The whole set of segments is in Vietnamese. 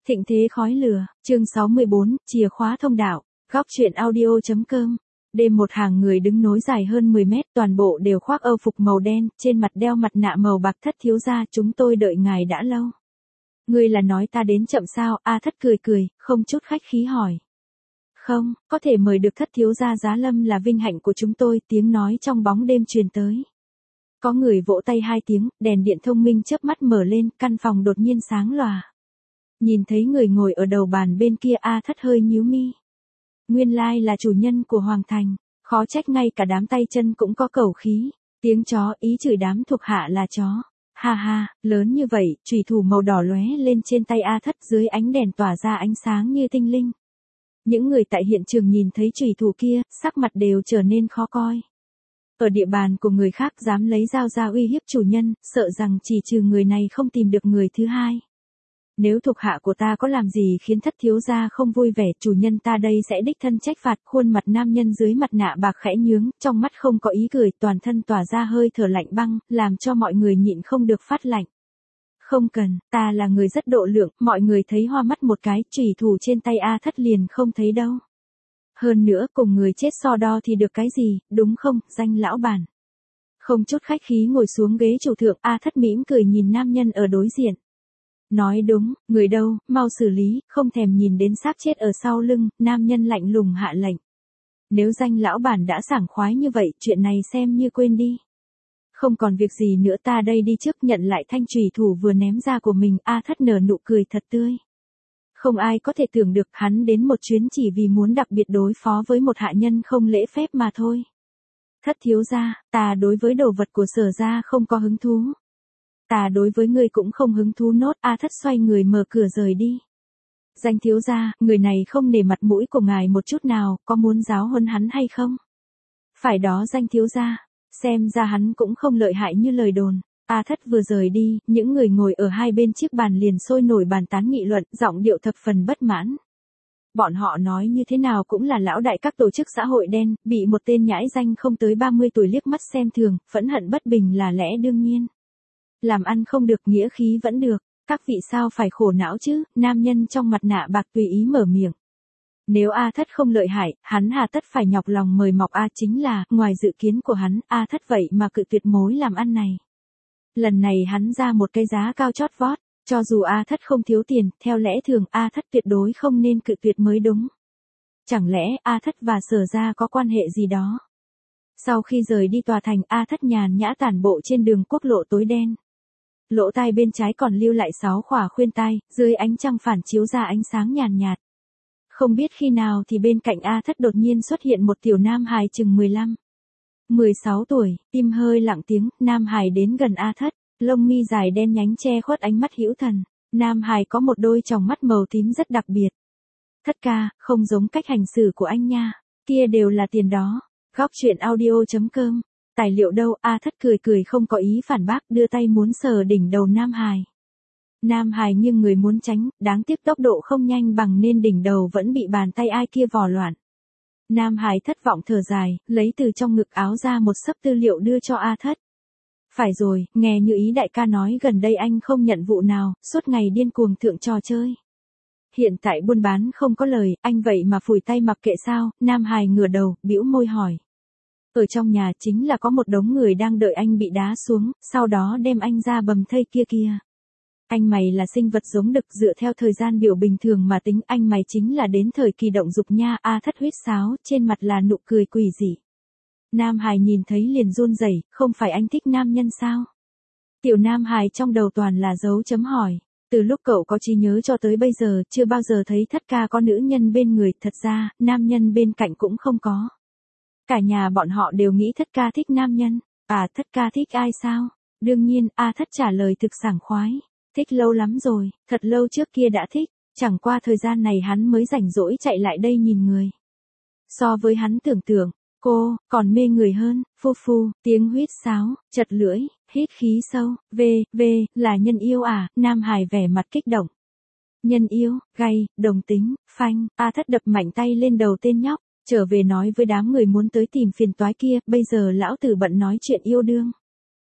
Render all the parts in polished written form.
Thịnh thế khói lửa, chương 64, chìa khóa thông đạo, góc truyện audio.com. Đêm một hàng người đứng nối dài hơn 10 mét, toàn bộ đều khoác âu phục màu đen, trên mặt đeo mặt nạ màu bạc. Thất thiếu gia, chúng tôi đợi ngài đã lâu. Ngươi là nói ta đến chậm sao? A Thất cười cười, không chút khách khí hỏi. Không, có thể mời được Thất thiếu gia giá lâm là vinh hạnh của chúng tôi. Tiếng nói trong bóng đêm truyền tới. Có người vỗ tay 2 tiếng, đèn điện thông minh chớp mắt mở lên, căn phòng đột nhiên sáng lòa. Nhìn thấy người ngồi ở đầu bàn bên kia, A Thất hơi nhíu mi. Nguyên lai là chủ nhân của Hoàng Thành, khó trách ngay cả đám tay chân cũng có cẩu khí. Tiếng chó, ý chửi đám thuộc hạ là chó. Ha ha, lớn như vậy, chùy thủ màu đỏ lóe lên trên tay A Thất, dưới ánh đèn tỏa ra ánh sáng như tinh linh. Những người tại hiện trường nhìn thấy chùy thủ kia, sắc mặt đều trở nên khó coi. Ở địa bàn của người khác dám lấy dao ra uy hiếp chủ nhân, sợ rằng chỉ trừ người này không tìm được người thứ hai. Nếu thuộc hạ của ta có làm gì khiến Thất thiếu gia không vui vẻ, chủ nhân ta đây sẽ đích thân trách phạt. Khuôn mặt nam nhân dưới mặt nạ bạc khẽ nhướng, trong mắt không có ý cười, toàn thân tỏa ra hơi thở lạnh băng, làm cho mọi người nhịn không được phát lạnh. Không cần, ta là người rất độ lượng. Mọi người thấy hoa mắt một cái, chùy thủ trên tay A Thất liền không thấy đâu. Hơn nữa, cùng người chết so đo thì được cái gì, đúng không, danh lão bản. Không chút khách khí ngồi xuống ghế chủ thượng, A Thất mỉm cười nhìn nam nhân ở đối diện. Nói đúng, người đâu, mau xử lý, không thèm nhìn đến xác chết ở sau lưng. Nam nhân lạnh lùng hạ lệnh. Nếu danh lão bản đã sảng khoái như vậy, chuyện này xem như quên đi. Không còn việc gì nữa, ta đây đi trước. Nhận lại thanh chùy thủ vừa ném ra của mình, A Thất nở nụ cười thật tươi. Không ai có thể tưởng được hắn đến một chuyến chỉ vì muốn đặc biệt đối phó với một hạ nhân không lễ phép mà thôi. Thất thiếu gia, ta đối với đồ vật của Sở gia không có hứng thú. Ta đối với ngươi cũng không hứng thú nốt. A Thất xoay người mở cửa rời đi. Danh thiếu gia, người này không nể mặt mũi của ngài một chút nào, có muốn giáo huấn hắn hay không? Phải đó danh thiếu gia, xem ra hắn cũng không lợi hại như lời đồn. A Thất vừa rời đi, những người ngồi ở hai bên chiếc bàn liền sôi nổi bàn tán nghị luận, giọng điệu thập phần bất mãn. Bọn họ nói như thế nào cũng là lão đại các tổ chức xã hội đen, bị một tên nhãi danh không tới 30 tuổi liếc mắt xem thường, phẫn hận bất bình là lẽ đương nhiên. Làm ăn không được, nghĩa khí vẫn được, các vị sao phải khổ não chứ? Nam nhân trong mặt nạ bạc tùy ý mở miệng. Nếu A Thất không lợi hại, hắn hà tất phải nhọc lòng mời mọc A, chính là, ngoài dự kiến của hắn, A Thất vậy mà cự tuyệt mối làm ăn này. Lần này hắn ra một cái giá cao chót vót, cho dù A Thất không thiếu tiền, theo lẽ thường A Thất tuyệt đối không nên cự tuyệt mới đúng. Chẳng lẽ A Thất và Sở gia có quan hệ gì đó? Sau khi rời đi tòa thành, A Thất nhàn nhã tản bộ trên đường quốc lộ tối đen. Lỗ tai bên trái còn lưu lại 6 khỏa khuyên tai, dưới ánh trăng phản chiếu ra ánh sáng nhàn nhạt. Không biết khi nào thì bên cạnh A Thất đột nhiên xuất hiện một tiểu nam hài chừng 16 tuổi, tim hơi lặng tiếng. Nam hài đến gần A Thất, lông mi dài đen nhánh che khuất ánh mắt hữu thần. Nam hài có một đôi tròng mắt màu tím rất đặc biệt. Thất ca, không giống cách hành xử của anh nha, kia đều là tiền đó. Góc truyện audio.com. Tài liệu đâu? A Thất cười cười không có ý phản bác, đưa tay muốn sờ đỉnh đầu Nam hài. Nam hài nghiêng người muốn tránh, đáng tiếc tốc độ không nhanh bằng nên đỉnh đầu vẫn bị bàn tay ai kia vò loạn. Nam hài thất vọng thở dài, lấy từ trong ngực áo ra một xấp tư liệu đưa cho A Thất. Phải rồi, nghe như ý đại ca nói gần đây anh không nhận vụ nào, suốt ngày điên cuồng thượng trò chơi. Hiện tại buôn bán không có lời, anh vậy mà phủi tay mặc kệ sao? Nam hài ngửa đầu, bĩu môi hỏi. Ở trong nhà chính là có một đống người đang đợi anh bị đá xuống, sau đó đem anh ra bầm thây kia kia. Anh mày là sinh vật giống đực, dựa theo thời gian biểu bình thường mà tính, anh mày chính là đến thời kỳ động dục nha. A Thất huýt sáo, trên mặt là nụ cười quỷ dị. Nam hài nhìn thấy liền run rẩy, không phải anh thích nam nhân sao? Tiểu nam hài trong đầu toàn là dấu chấm hỏi. Từ lúc cậu có trí nhớ cho tới bây giờ, chưa bao giờ thấy Thất ca có nữ nhân bên người, thật ra, nam nhân bên cạnh cũng không có. Cả nhà bọn họ đều nghĩ Thất ca thích nam nhân. À, Thất ca thích ai sao? Đương nhiên, A Thất trả lời thực sảng khoái. Thích lâu lắm rồi, thật lâu trước kia đã thích, chẳng qua thời gian này hắn mới rảnh rỗi chạy lại đây nhìn người. So với hắn tưởng tượng, cô, còn mê người hơn. Phu phu, tiếng huýt sáo, chật lưỡi, hít khí sâu, là nhân yêu à? Nam hài vẻ mặt kích động. Nhân yêu, gay, đồng tính, phanh. A Thất đập mạnh tay lên đầu tên nhóc, trở về nói với đám người muốn tới tìm phiền toái kia, bây giờ lão tử bận nói chuyện yêu đương.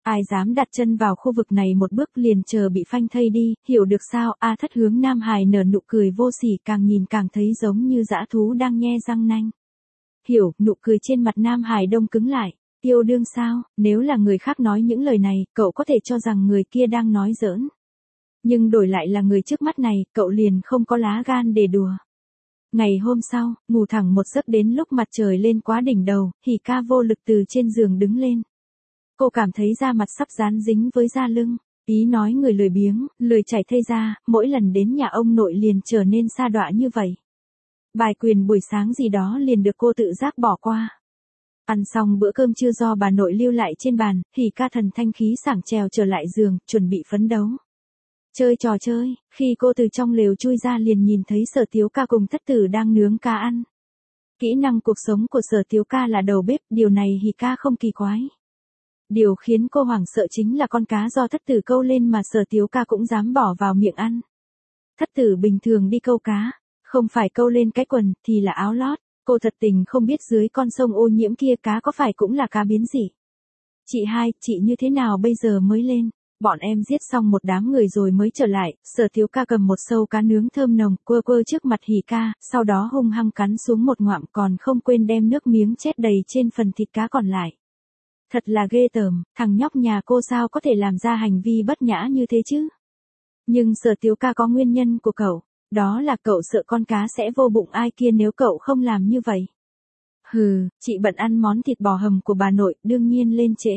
Ai dám đặt chân vào khu vực này một bước liền chờ bị phanh thây đi, hiểu được sao? A Thất hướng Nam Hải nở nụ cười vô sỉ, càng nhìn càng thấy giống như dã thú đang nhe răng nanh. Hiểu, nụ cười trên mặt Nam Hải đông cứng lại. Yêu đương sao? Nếu là người khác nói những lời này, cậu có thể cho rằng người kia đang nói giỡn. Nhưng đổi lại là người trước mắt này, cậu liền không có lá gan để đùa. Ngày hôm sau, ngủ thẳng một giấc đến lúc mặt trời lên quá đỉnh đầu, Hỉ Ca vô lực từ trên giường đứng lên. Cô cảm thấy da mặt sắp dán dính với da lưng. Ý nói người lười biếng, lười chảy thây ra, mỗi lần đến nhà ông nội liền trở nên sa đọa như vậy. Bài quyền buổi sáng gì đó liền được cô tự giác bỏ qua. Ăn xong bữa cơm trưa do bà nội lưu lại trên bàn, Hỉ Ca thần thanh khí sảng trèo trở lại giường, chuẩn bị phấn đấu. Chơi trò chơi, khi cô từ trong lều chui ra liền nhìn thấy Sở Tiếu Ca cùng Thất Tử đang nướng cá ăn. Kỹ năng cuộc sống của Sở Tiếu Ca là đầu bếp, điều này Hỉ Ca không kỳ quái. Điều khiến cô hoảng sợ chính là con cá do Thất Tử câu lên mà Sở Tiếu Ca cũng dám bỏ vào miệng ăn. Thất Tử bình thường đi câu cá, không phải câu lên cái quần thì là áo lót, cô thật tình không biết dưới con sông ô nhiễm kia cá có phải cũng là cá biến dị. Chị hai, chị như thế nào bây giờ mới lên? Bọn em giết xong một đám người rồi mới trở lại. Sở Tiếu Ca cầm một sâu cá nướng thơm nồng, quơ quơ trước mặt Hỉ Ca, sau đó hung hăng cắn xuống một ngoạm, còn không quên đem nước miếng chết đầy trên phần thịt cá còn lại. Thật là ghê tởm, thằng nhóc nhà cô sao có thể làm ra hành vi bất nhã như thế chứ? Nhưng Sở Tiếu Ca có nguyên nhân của cậu, đó là cậu sợ con cá sẽ vô bụng ai kia nếu cậu không làm như vậy. Hừ, chị bận ăn món thịt bò hầm của bà nội, đương nhiên lên trễ.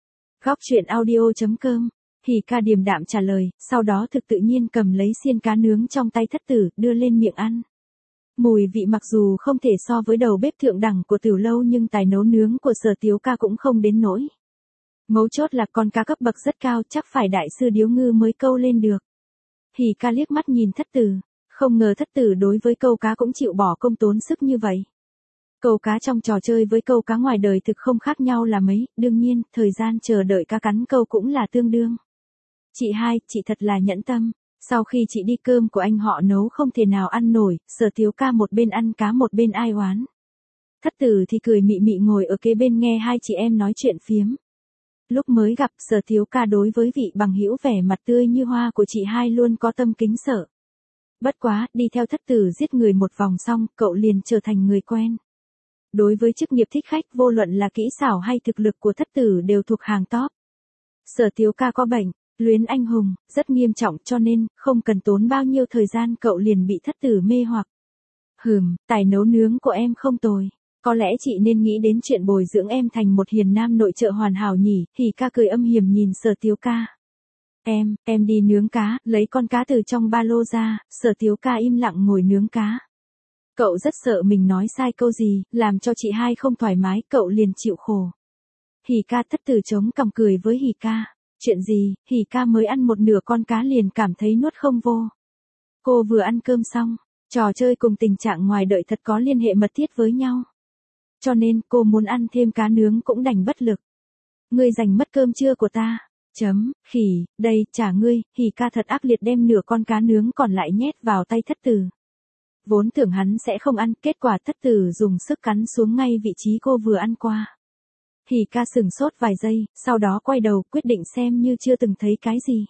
Góc truyện audio.com. Hỉ Ca điềm đạm trả lời, sau đó thực tự nhiên cầm lấy xiên cá nướng trong tay Thất Tử, đưa lên miệng ăn. Mùi vị mặc dù không thể so với đầu bếp thượng đẳng của Tiểu Lâu nhưng tài nấu nướng của Sở Tiếu Ca cũng không đến nỗi. Mấu chốt là con cá cấp bậc rất cao, chắc phải đại sư điếu ngư mới câu lên được. Hỉ Ca liếc mắt nhìn Thất Tử, không ngờ Thất Tử đối với câu cá cũng chịu bỏ công tốn sức như vậy. Câu cá trong trò chơi với câu cá ngoài đời thực không khác nhau là mấy, đương nhiên, thời gian chờ đợi cá cắn câu cũng là tương đương. Chị hai, chị thật là nhẫn tâm. Sau khi chị đi cơm của anh họ nấu không thể nào ăn nổi, Sở Tiếu Ca một bên ăn cá một bên ai oán. Thất Tử thì cười mị mị ngồi ở kế bên nghe hai chị em nói chuyện phiếm. Lúc mới gặp Sở Tiếu Ca đối với vị bằng hữu vẻ mặt tươi như hoa của chị hai luôn có tâm kính sợ. Bất quá, đi theo Thất Tử giết người một vòng xong, cậu liền trở thành người quen. Đối với chức nghiệp thích khách vô luận là kỹ xảo hay thực lực của Thất Tử đều thuộc hàng top. Sở Tiếu Ca có bệnh, luyến anh hùng, rất nghiêm trọng cho nên, không cần tốn bao nhiêu thời gian cậu liền bị Thất Tử mê hoặc. Tài nấu nướng của em không tồi. Có lẽ chị nên nghĩ đến chuyện bồi dưỡng em thành một hiền nam nội trợ hoàn hảo nhỉ. Hỉ Ca cười âm hiểm nhìn Sở Tiếu Ca. Em đi nướng cá, lấy con cá từ trong ba lô ra. Sở Tiếu Ca im lặng ngồi nướng cá. Cậu rất sợ mình nói sai câu gì, làm cho chị hai không thoải mái, cậu liền chịu khổ. Hỉ Ca. Thất Tử chống cằm cười với Hỉ Ca. Chuyện gì? Hỉ Ca mới ăn một nửa con cá liền cảm thấy nuốt không vô. Cô vừa ăn cơm xong, trò chơi cùng tình trạng ngoài đợi thật có liên hệ mật thiết với nhau. Cho nên cô muốn ăn thêm cá nướng cũng đành bất lực. Ngươi giành mất cơm trưa của ta. Khỉ, đây, trả ngươi. Hỉ Ca thật ác liệt đem nửa con cá nướng còn lại nhét vào tay Thất Tử. Vốn tưởng hắn sẽ không ăn, kết quả Thất Tử dùng sức cắn xuống ngay vị trí cô vừa ăn qua. Hỉ Ca sửng sốt vài giây, sau đó quay đầu quyết định xem như chưa từng thấy cái gì.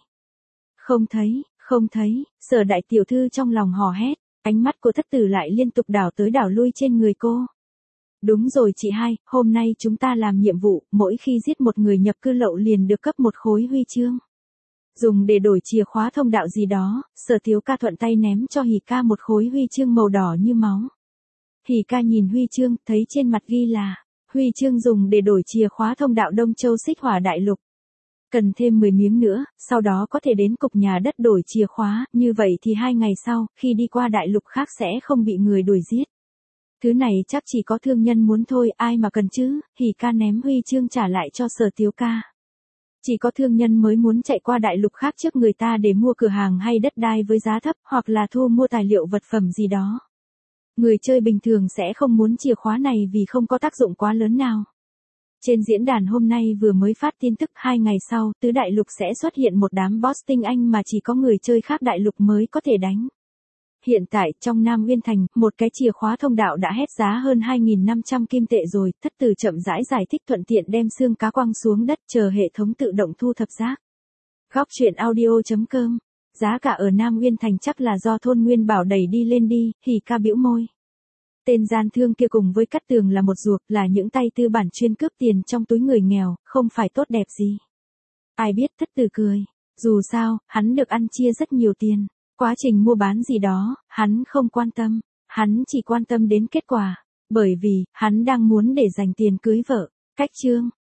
Không thấy, Sở đại tiểu thư trong lòng hò hét, ánh mắt của Thất Tử lại liên tục đảo tới đảo lui trên người cô. Đúng rồi chị hai, hôm nay chúng ta làm nhiệm vụ, mỗi khi giết một người nhập cư lậu liền được cấp một khối huy chương. Dùng để đổi chìa khóa thông đạo gì đó, Sở Tiếu Ca thuận tay ném cho Hỉ Ca một khối huy chương màu đỏ như máu. Hỉ Ca nhìn huy chương, thấy trên mặt ghi là huy chương dùng để đổi chìa khóa thông đạo Đông Châu Xích Hỏa Đại Lục. Cần thêm 10 miếng nữa, sau đó có thể đến cục nhà đất đổi chìa khóa, như vậy thì 2 ngày sau, khi đi qua đại lục khác sẽ không bị người đuổi giết. Thứ này chắc chỉ có thương nhân muốn thôi, ai mà cần chứ. Hỉ Ca ném huy chương trả lại cho Sở Tiếu Ca. Chỉ có thương nhân mới muốn chạy qua đại lục khác trước người ta để mua cửa hàng hay đất đai với giá thấp, hoặc là thu mua tài liệu vật phẩm gì đó. Người chơi bình thường sẽ không muốn chìa khóa này vì không có tác dụng quá lớn nào. Trên diễn đàn hôm nay vừa mới phát tin tức 2 ngày sau, tứ đại lục sẽ xuất hiện một đám boss tinh anh mà chỉ có người chơi khác đại lục mới có thể đánh. Hiện tại, trong Nam Uyên Thành, một cái chìa khóa thông đạo đã hét giá hơn 2.500 kim tệ rồi, thất tử chậm rãi giải thích thuận tiện đem xương cá quăng xuống đất chờ hệ thống tự động thu thập rác. Góc truyện audio.com. Giá cả ở Nam Uyên Thành chắc là do thôn Nguyên Bảo đẩy đi lên đi, Hỉ Ca bĩu môi. Tên gian thương kia cùng với Cát Tường là một ruột, là những tay tư bản chuyên cướp tiền trong túi người nghèo, không phải tốt đẹp gì. Ai biết, thất tử cười. Dù sao, hắn được ăn chia rất nhiều tiền. Quá trình mua bán gì đó, hắn không quan tâm. Hắn chỉ quan tâm đến kết quả. Bởi vì, hắn đang muốn để dành tiền cưới vợ. Cách chương.